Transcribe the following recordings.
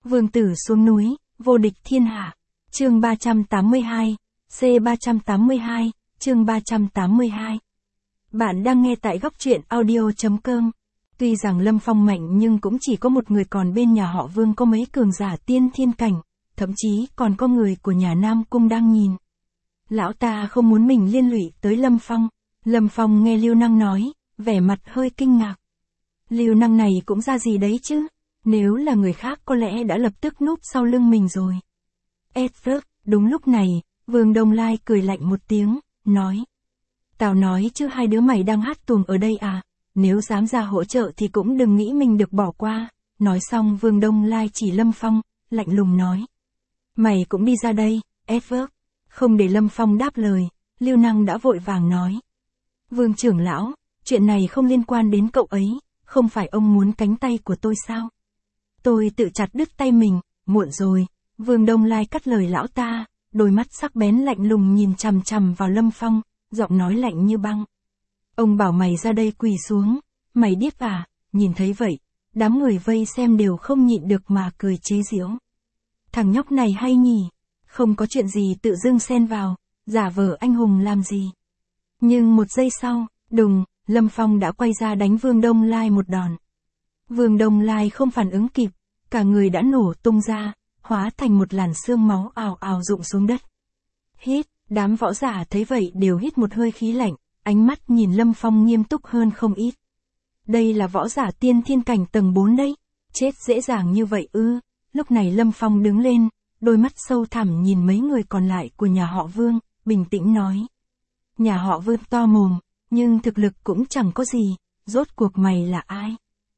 Vương tử xuống núi, vô địch thiên hạ. Chương 382, C382, chương 382. Bạn đang nghe tại góc truyện audio.com. Tuy rằng Lâm Phong mạnh nhưng cũng chỉ có một người, còn bên nhà họ Vương có mấy cường giả tiên thiên cảnh, thậm chí còn có người của nhà Nam Cung đang nhìn. Lão ta không muốn mình liên lụy tới Lâm Phong. Lâm Phong nghe Lưu Năng nói, vẻ mặt hơi kinh ngạc. Lưu Năng này cũng ra gì đấy chứ, nếu là người khác có lẽ đã lập tức núp sau lưng mình rồi. Edward, đúng lúc này, Vương Đông Lai cười lạnh một tiếng, nói. Tao nói chứ hai đứa mày đang hát tuồng ở đây à, nếu dám ra hỗ trợ thì cũng đừng nghĩ mình được bỏ qua. Nói xong Vương Đông Lai chỉ Lâm Phong, lạnh lùng nói. Mày cũng đi ra đây, Edward. Không để Lâm Phong đáp lời, Lưu Năng đã vội vàng nói. Vương trưởng lão, chuyện này không liên quan đến cậu ấy, không phải ông muốn cánh tay của tôi sao? Tôi tự chặt đứt tay mình, muộn rồi. Vương Đông Lai cắt lời lão ta, đôi mắt sắc bén lạnh lùng nhìn chằm chằm vào Lâm Phong, giọng nói lạnh như băng. Ông bảo mày ra đây quỳ xuống, mày điếc à? Nhìn thấy vậy, đám người vây xem đều không nhịn được mà cười chế giễu. Thằng nhóc này hay nhỉ, không có chuyện gì tự dưng xen vào, giả vờ anh hùng làm gì. Nhưng một giây sau, đùng, Lâm Phong đã quay ra đánh Vương Đông Lai một đòn. Vương Đông Lai không phản ứng kịp, cả người đã nổ tung ra, hóa thành một làn sương máu ào ào rụng xuống đất. Hít, đám võ giả thấy vậy đều hít một hơi khí lạnh, ánh mắt nhìn Lâm Phong nghiêm túc hơn không ít. Đây là võ giả tiên thiên cảnh tầng 4 đấy, chết dễ dàng như vậy ư? Lúc này Lâm Phong đứng lên, đôi mắt sâu thẳm nhìn mấy người còn lại của nhà họ Vương, bình tĩnh nói. Nhà họ Vương to mồm, nhưng thực lực cũng chẳng có gì, rốt cuộc mày là ai?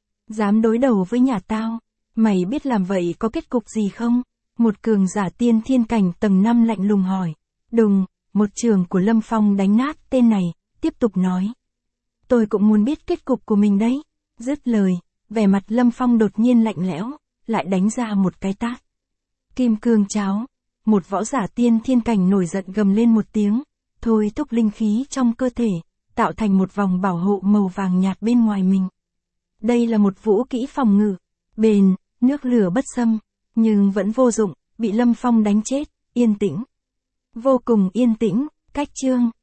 Dám đối đầu với nhà tao, mày biết làm vậy có kết cục gì không? Một cường giả tiên thiên cảnh tầng 5 lạnh lùng hỏi. Đùng, một trường của Lâm Phong đánh nát tên này, tiếp tục nói. Tôi cũng muốn biết kết cục của mình đấy. Dứt lời, vẻ mặt Lâm Phong đột nhiên lạnh lẽo, lại đánh ra một cái tát. Kim cương cháo, một võ giả tiên thiên cảnh nổi giận gầm lên một tiếng, thôi thúc linh khí trong cơ thể, tạo thành một vòng bảo hộ màu vàng nhạt bên ngoài mình. Đây là một vũ kỹ phòng ngự, bền, nước lửa bất xâm, nhưng vẫn vô dụng, bị Lâm Phong đánh chết, yên tĩnh. Vô cùng yên tĩnh, cách chương.